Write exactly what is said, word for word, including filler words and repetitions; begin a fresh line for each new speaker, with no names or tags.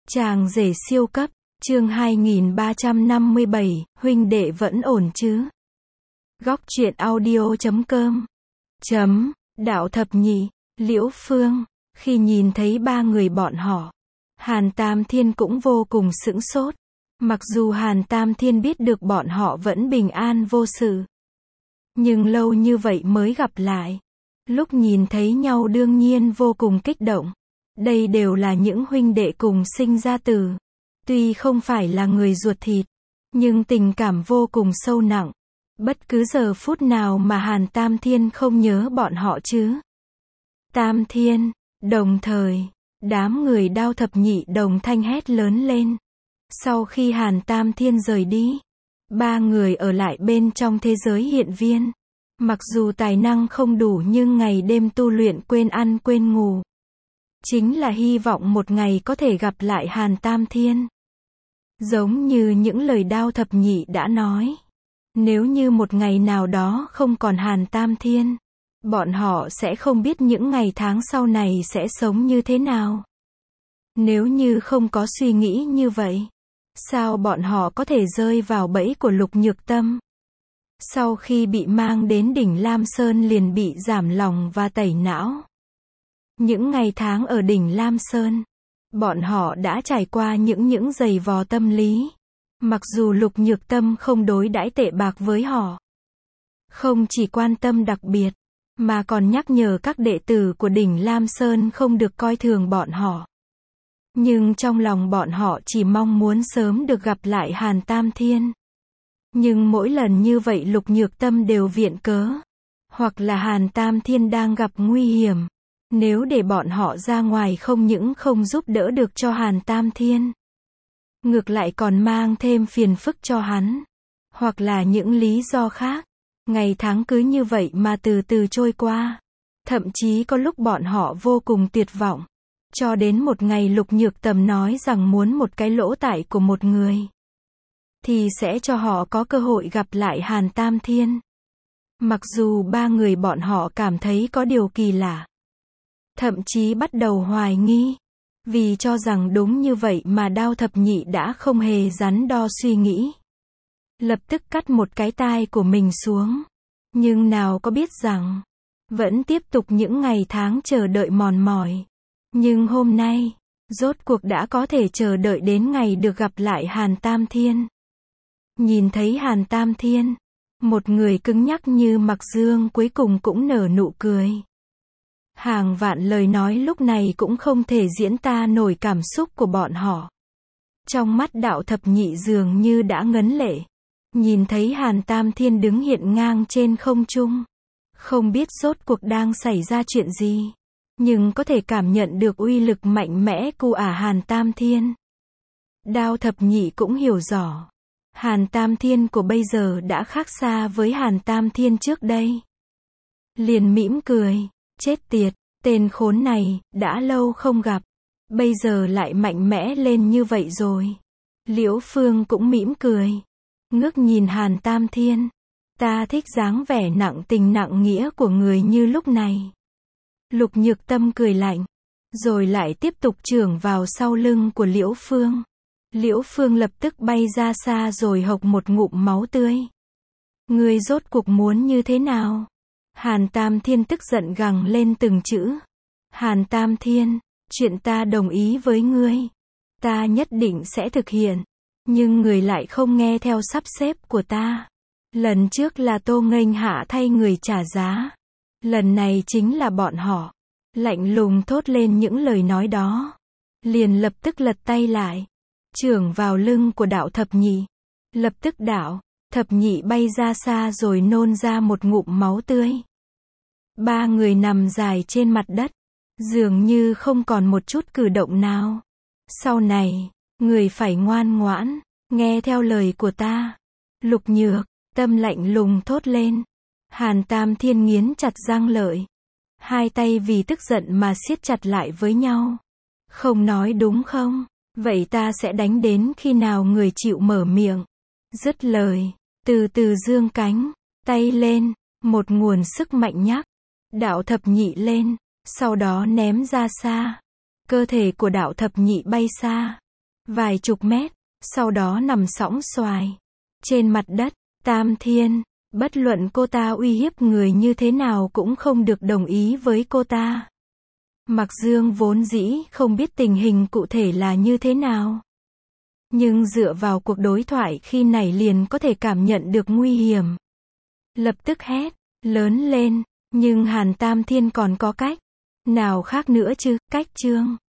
Chàng rể siêu cấp, chương hai nghìn ba trăm năm mươi bảy, huynh đệ vẫn ổn chứ? Góc truyện audio chấm com chấm, Đạo Thập Nhị, Liễu Phương, khi nhìn thấy ba người bọn họ, Hàn Tam Thiên cũng vô cùng sửng sốt. Mặc dù Hàn Tam Thiên biết được bọn họ vẫn bình an vô sự, nhưng lâu như vậy mới gặp lại. Lúc nhìn thấy nhau đương nhiên vô cùng kích động. Đây đều là những huynh đệ cùng sinh ra từ. Tuy không phải là người ruột thịt, nhưng tình cảm vô cùng sâu nặng. Bất cứ giờ phút nào mà Hàn Tam Thiên không nhớ bọn họ chứ. Tam Thiên, đồng thời, đám người Đao Thập Nhị đồng thanh hét lớn lên. Sau khi Hàn Tam Thiên rời đi, ba người ở lại bên trong thế giới hiện viên. Mặc dù tài năng không đủ nhưng ngày đêm tu luyện quên ăn quên ngủ. Chính là hy vọng một ngày có thể gặp lại Hàn Tam Thiên. Giống như những lời Đao Thập Nhị đã nói. Nếu như một ngày nào đó không còn Hàn Tam Thiên, bọn họ sẽ không biết những ngày tháng sau này sẽ sống như thế nào. Nếu như không có suy nghĩ như vậy, sao bọn họ có thể rơi vào bẫy của Lục Nhược Tâm? Sau khi bị mang đến đỉnh Lam Sơn liền bị giảm lòng và tẩy não. Những ngày tháng ở đỉnh Lam Sơn, bọn họ đã trải qua những những giày vò tâm lý. Mặc dù Lục Nhược Tâm không đối đãi tệ bạc với họ, không chỉ quan tâm đặc biệt, mà còn nhắc nhở các đệ tử của đỉnh Lam Sơn không được coi thường bọn họ. Nhưng trong lòng bọn họ chỉ mong muốn sớm được gặp lại Hàn Tam Thiên. Nhưng mỗi lần như vậy Lục Nhược Tâm đều viện cớ. Hoặc là Hàn Tam Thiên đang gặp nguy hiểm. Nếu để bọn họ ra ngoài không những không giúp đỡ được cho Hàn Tam Thiên, ngược lại còn mang thêm phiền phức cho hắn. Hoặc là những lý do khác. Ngày tháng cứ như vậy mà từ từ trôi qua. Thậm chí có lúc bọn họ vô cùng tuyệt vọng. Cho đến một ngày Lục Nhược Tâm nói rằng muốn một cái lỗ tại của một người, thì sẽ cho họ có cơ hội gặp lại Hàn Tam Thiên. Mặc dù ba người bọn họ cảm thấy có điều kỳ lạ. Thậm chí bắt đầu hoài nghi. Vì cho rằng đúng như vậy mà Đao Thập Nhị đã không hề đắn đo suy nghĩ. Lập tức cắt một cái tai của mình xuống. Nhưng nào có biết rằng, vẫn tiếp tục những ngày tháng chờ đợi mòn mỏi. Nhưng hôm nay, rốt cuộc đã có thể chờ đợi đến ngày được gặp lại Hàn Tam Thiên. Nhìn thấy Hàn Tam Thiên, một người cứng nhắc như Mặc Dương cuối cùng cũng nở nụ cười. Hàng vạn lời nói lúc này cũng không thể diễn tả nổi cảm xúc của bọn họ. Trong mắt Đạo Thập Nhị dường như đã ngấn lệ. Nhìn thấy Hàn Tam Thiên đứng hiện ngang trên không trung. Không biết rốt cuộc đang xảy ra chuyện gì. Nhưng có thể cảm nhận được uy lực mạnh mẽ của ả Hàn Tam Thiên. Đao Thập Nhị cũng hiểu rõ. Hàn Tam Thiên của bây giờ đã khác xa với Hàn Tam Thiên trước đây. Liền mỉm cười. Chết tiệt, tên khốn này, đã lâu không gặp. Bây giờ lại mạnh mẽ lên như vậy rồi. Liễu Phương cũng mỉm cười. Ngước nhìn Hàn Tam Thiên. Ta thích dáng vẻ nặng tình nặng nghĩa của người như lúc này. Lục Nhược Tâm cười lạnh. Rồi lại tiếp tục chưởng vào sau lưng của Liễu Phương. Liễu Phương lập tức bay ra xa rồi hộc một ngụm máu tươi. Ngươi rốt cuộc muốn như thế nào? Hàn Tam Thiên tức giận gằn lên từng chữ. Hàn Tam Thiên, chuyện ta đồng ý với ngươi. Ta nhất định sẽ thực hiện. Nhưng người lại không nghe theo sắp xếp của ta. Lần trước là Tô Nghênh Hạ thay người trả giá. Lần này chính là bọn họ. Lạnh lùng thốt lên những lời nói đó. Liền lập tức lật tay lại. Chưởng vào lưng của Đạo Thập Nhị. Lập tức Đạo Thập Nhị bay ra xa rồi nôn ra một ngụm máu tươi. Ba người nằm dài trên mặt đất. Dường như không còn một chút cử động nào. Sau này, người phải ngoan ngoãn, nghe theo lời của ta. Lục Nhược Tâm lạnh lùng thốt lên. Hàn Tam Thiên nghiến chặt răng lợi. Hai tay vì tức giận mà siết chặt lại với nhau. Không nói đúng không? Vậy ta sẽ đánh đến khi nào người chịu mở miệng. Dứt lời, từ từ dương cánh, tay lên, một nguồn sức mạnh nhắc. Đạo Thập Nhị lên, sau đó ném ra xa. Cơ thể của Đạo Thập Nhị bay xa. vài chục mét, sau đó nằm sõng soài trên mặt đất. Tam Thiên, bất luận cô ta uy hiếp người như thế nào cũng không được đồng ý với cô ta. Mạc Dương vốn dĩ không biết tình hình cụ thể là như thế nào. Nhưng dựa vào cuộc đối thoại khi nãy liền có thể cảm nhận được nguy hiểm. Lập tức hét lớn lên, nhưng Hàn Tam Thiên còn có cách nào khác nữa chứ, cách Trương